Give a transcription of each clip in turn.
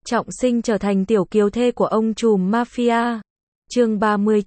trọng sinh trở thành tiểu kiều thê của ông trùm mafia. Chương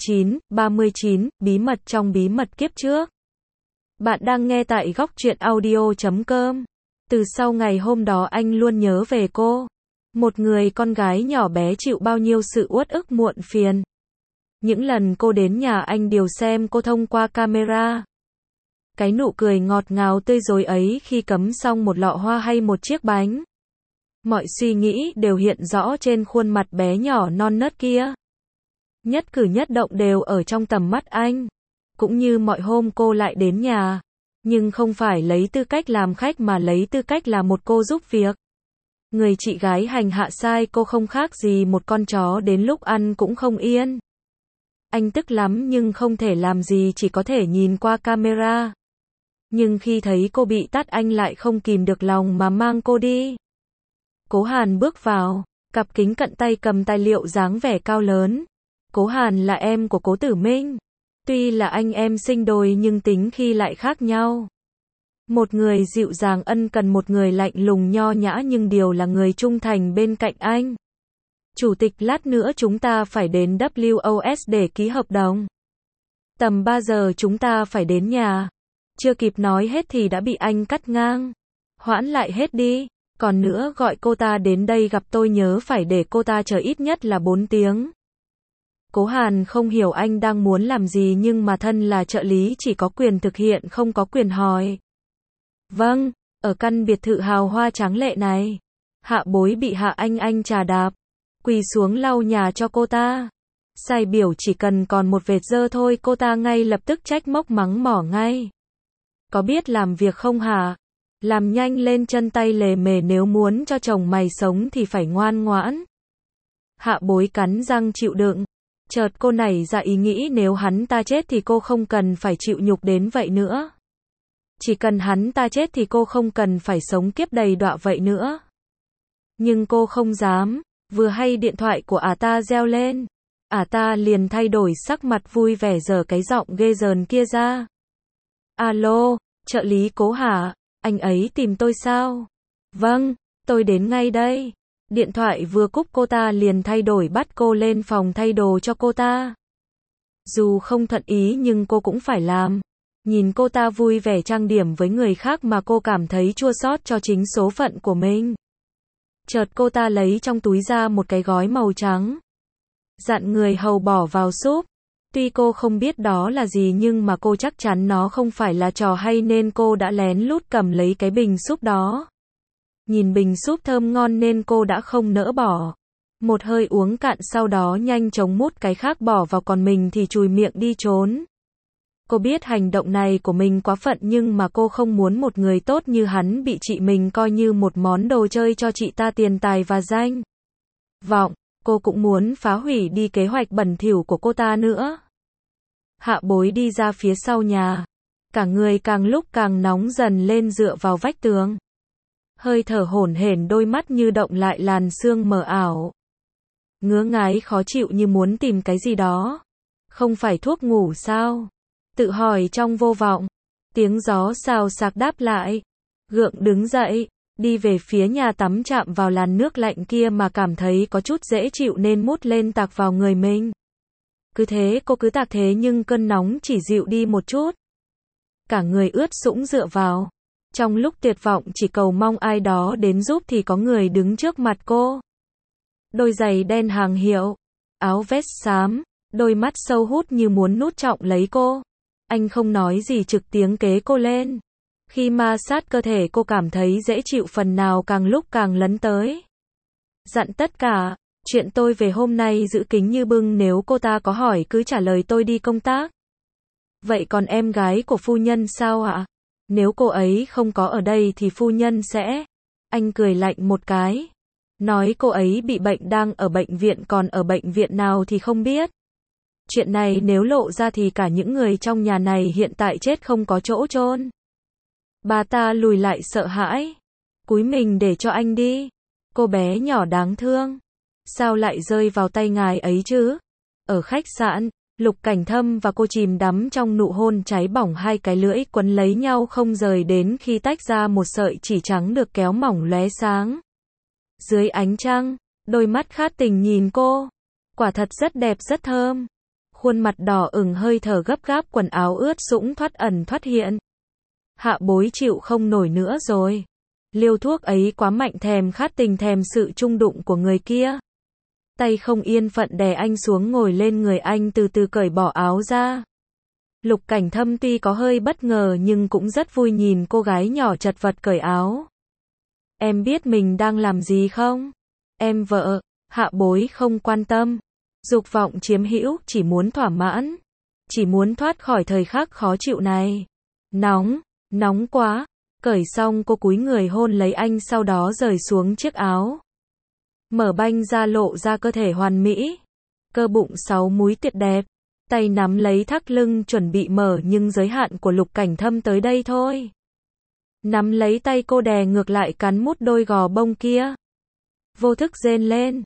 39, bí mật trong bí mật kiếp trước. Bạn đang nghe tại góc truyện audio.com. Từ sau ngày hôm đó anh luôn nhớ về cô. Một người con gái nhỏ bé chịu bao nhiêu sự uất ức muộn phiền. Những lần cô đến nhà anh đều xem cô thông qua camera. Cái nụ cười ngọt ngào tươi rói ấy khi cắm xong một lọ hoa hay một chiếc bánh. Mọi suy nghĩ đều hiện rõ trên khuôn mặt bé nhỏ non nớt kia. Nhất cử nhất động đều ở trong tầm mắt anh. Cũng như mọi hôm cô lại đến nhà. Nhưng không phải lấy tư cách làm khách mà lấy tư cách là một cô giúp việc. Người chị gái hành hạ sai cô không khác gì một con chó đến lúc ăn cũng không yên. Anh tức lắm nhưng không thể làm gì, chỉ có thể nhìn qua camera. Nhưng khi thấy cô bị tát anh lại không kìm được lòng mà mang cô đi. Cố Hàn bước vào, cặp kính cận tay cầm tài liệu dáng vẻ cao lớn. Cố Hàn là em của Cố Tử Minh. Tuy là anh em sinh đôi nhưng tính khi lại khác nhau. Một người dịu dàng ân cần, một người lạnh lùng nho nhã, nhưng đều là người trung thành bên cạnh anh. Chủ tịch, lát nữa chúng ta phải đến WOS để ký hợp đồng. Tầm 3 giờ chúng ta phải đến nhà. Chưa kịp nói hết thì đã bị anh cắt ngang. Hoãn lại hết đi. Còn nữa, gọi cô ta đến đây gặp tôi, nhớ phải để cô ta chờ ít nhất là 4 tiếng. Cố Hàn không hiểu anh đang muốn làm gì, nhưng mà thân là trợ lý chỉ có quyền thực hiện không có quyền hỏi. Vâng, ở căn biệt thự hào hoa tráng lệ này. Hạ Bối bị Hạ Anh trà đạp, quỳ xuống lau nhà cho cô ta. Sai biểu chỉ cần còn một vệt dơ thôi cô ta ngay lập tức trách móc mắng mỏ ngay. Có biết làm việc không hả? Làm nhanh lên, chân tay lề mề, nếu muốn cho chồng mày sống thì phải ngoan ngoãn. Hạ Bối cắn răng chịu đựng. Chợt cô nảy ra ý nghĩ nếu hắn ta chết thì cô không cần phải chịu nhục đến vậy nữa. Chỉ cần hắn ta chết thì cô không cần phải sống kiếp đầy đọa vậy nữa. Nhưng cô không dám. Vừa hay điện thoại của ta reo lên. Ta liền thay đổi sắc mặt vui vẻ giở cái giọng ghê rợn kia ra. Alo, trợ lý Cố hả? Anh ấy tìm tôi sao? Vâng, tôi đến ngay đây. Điện thoại vừa cúp cô ta liền thay đổi, bắt cô lên phòng thay đồ cho cô ta. Dù không thuận ý nhưng cô cũng phải làm. Nhìn cô ta vui vẻ trang điểm với người khác mà cô cảm thấy chua xót cho chính số phận của mình. Chợt cô ta lấy trong túi ra một cái gói màu trắng. Dặn người hầu bỏ vào súp. Tuy cô không biết đó là gì nhưng mà cô chắc chắn nó không phải là trò hay nên cô đã lén lút cầm lấy cái bình súp đó. Nhìn bình súp thơm ngon nên cô đã không nỡ bỏ. Một hơi uống cạn, sau đó nhanh chóng mút cái khác bỏ vào, còn mình thì chùi miệng đi trốn. Cô biết hành động này của mình quá phận nhưng mà cô không muốn một người tốt như hắn bị chị mình coi như một món đồ chơi cho chị ta tiền tài và danh vọng. Cô cũng muốn phá hủy đi kế hoạch bẩn thỉu của cô ta nữa. Hạ Bối đi ra phía sau nhà. Cả người càng lúc càng nóng dần lên, dựa vào vách tường. Hơi thở hổn hển, đôi mắt như động lại làn sương mờ ảo. Ngứa ngáy khó chịu như muốn tìm cái gì đó. Không phải thuốc ngủ sao? Tự hỏi trong vô vọng. Tiếng gió xào xạc đáp lại. Gượng đứng dậy, đi về phía nhà tắm, chạm vào làn nước lạnh kia mà cảm thấy có chút dễ chịu nên mút lên tạt vào người mình. Cứ thế cô cứ tạt thế nhưng cơn nóng chỉ dịu đi một chút. Cả người ướt sũng dựa vào. Trong lúc tuyệt vọng chỉ cầu mong ai đó đến giúp thì có người đứng trước mặt cô. Đôi giày đen hàng hiệu, áo vest xám, đôi mắt sâu hút như muốn nuốt trọn lấy cô. Anh không nói gì, trực tiếng kế cô lên. Khi ma sát cơ thể cô cảm thấy dễ chịu phần nào, càng lúc càng lấn tới. Dặn tất cả, chuyện tôi về hôm nay giữ kín như bưng, nếu cô ta có hỏi cứ trả lời tôi đi công tác. Vậy còn em gái của phu nhân sao ạ? Nếu cô ấy không có ở đây thì phu nhân sẽ... Anh cười lạnh một cái. Nói cô ấy bị bệnh, đang ở bệnh viện, còn ở bệnh viện nào thì không biết. Chuyện này nếu lộ ra thì cả những người trong nhà này hiện tại chết không có chỗ chôn. Bà ta lùi lại sợ hãi. Cúi mình để cho anh đi. Cô bé nhỏ đáng thương. Sao lại rơi vào tay ngài ấy chứ? Ở khách sạn, Lục Cảnh Thâm và cô chìm đắm trong nụ hôn cháy bỏng, hai cái lưỡi quấn lấy nhau không rời đến khi tách ra một sợi chỉ trắng được kéo mỏng lóe sáng. Dưới ánh trăng, Đôi mắt khát tình nhìn cô. Quả thật rất đẹp rất thơm. Khuôn mặt đỏ ửng hơi thở gấp gáp, quần áo ướt sũng thoát ẩn thoát hiện. Hạ Bối chịu không nổi nữa rồi. Liều thuốc ấy quá mạnh, thèm khát tình, thèm sự chung đụng của người kia. Tay không yên phận đè anh xuống, ngồi lên người anh, từ từ cởi bỏ áo ra. Lục Cảnh Thâm tuy có hơi bất ngờ nhưng cũng rất vui nhìn cô gái nhỏ chật vật cởi áo. Em biết mình đang làm gì không? Em vợ. Hạ Bối không quan tâm. Dục vọng chiếm hữu, chỉ muốn thỏa mãn. Chỉ muốn thoát khỏi thời khắc khó chịu này. Nóng, nóng quá. Cởi xong cô cúi người hôn lấy anh, sau đó rời xuống chiếc áo. Mở banh ra lộ ra cơ thể hoàn mỹ. Cơ bụng 6 múi tuyệt đẹp. Tay nắm lấy thắt lưng chuẩn bị mở, nhưng giới hạn của Lục Cảnh Thâm tới đây thôi. Nắm lấy tay cô đè ngược lại, cắn mút đôi gò bông kia. Vô thức rên lên.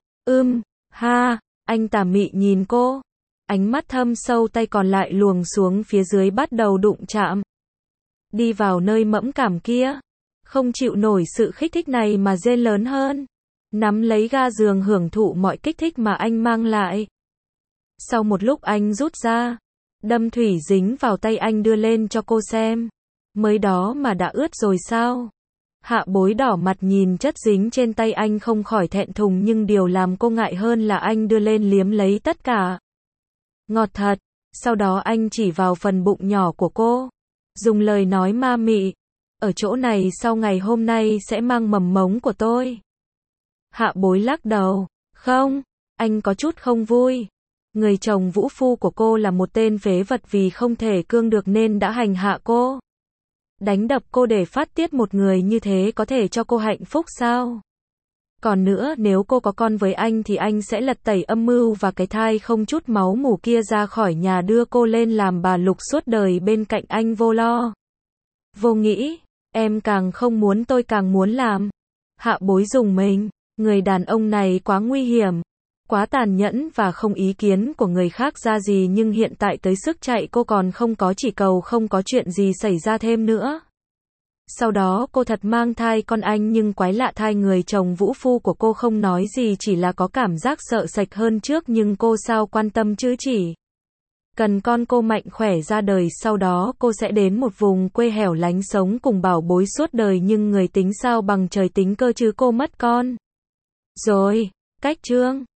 Ha. Anh tà mị nhìn cô. Ánh mắt thâm sâu, tay còn lại luồn xuống phía dưới bắt đầu đụng chạm. Đi vào nơi mẫn cảm kia. Không chịu nổi sự kích thích này mà rên lớn hơn. Nắm lấy ga giường hưởng thụ mọi kích thích mà anh mang lại. Sau một lúc anh rút ra. Đâm thủy dính vào tay anh, đưa lên cho cô xem. Mới đó mà đã ướt rồi sao? Hạ Bối đỏ mặt nhìn chất dính trên tay anh, không khỏi thẹn thùng, nhưng điều làm cô ngại hơn là anh đưa lên liếm lấy tất cả. Ngọt thật. Sau đó anh chỉ vào phần bụng nhỏ của cô. Dùng lời nói ma mị. Ở chỗ này sau ngày hôm nay sẽ mang mầm mống của tôi. Hạ Bối lắc đầu. Không. Anh có chút không vui. Người chồng vũ phu của cô là một tên phế vật, vì không thể cương được nên đã hành hạ cô. Đánh đập cô để phát tiết, một người như thế có thể cho cô hạnh phúc sao? Còn nữa, nếu cô có con với anh thì anh sẽ lật tẩy âm mưu và cái thai không chút máu mủ kia ra khỏi nhà, đưa cô lên làm bà Lục suốt đời bên cạnh anh vô lo. Vô nghĩ. Em càng không muốn, tôi càng muốn làm. Hạ Bối rùng mình. Người đàn ông này quá nguy hiểm. Quá tàn nhẫn và không ý kiến của người khác ra gì, nhưng hiện tại tới sức chạy cô còn không có, chỉ cầu không có chuyện gì xảy ra thêm nữa. Sau đó cô thật mang thai con anh, nhưng quái lạ, thai người chồng vũ phu của cô không nói gì, chỉ là có cảm giác sợ sệt hơn trước, nhưng cô sao quan tâm chứ, chỉ cần con cô mạnh khỏe ra đời, sau đó cô sẽ đến một vùng quê hẻo lánh sống cùng bảo bối suốt đời, nhưng người tính sao bằng trời tính cơ chứ, cô mất con rồi. Cách chương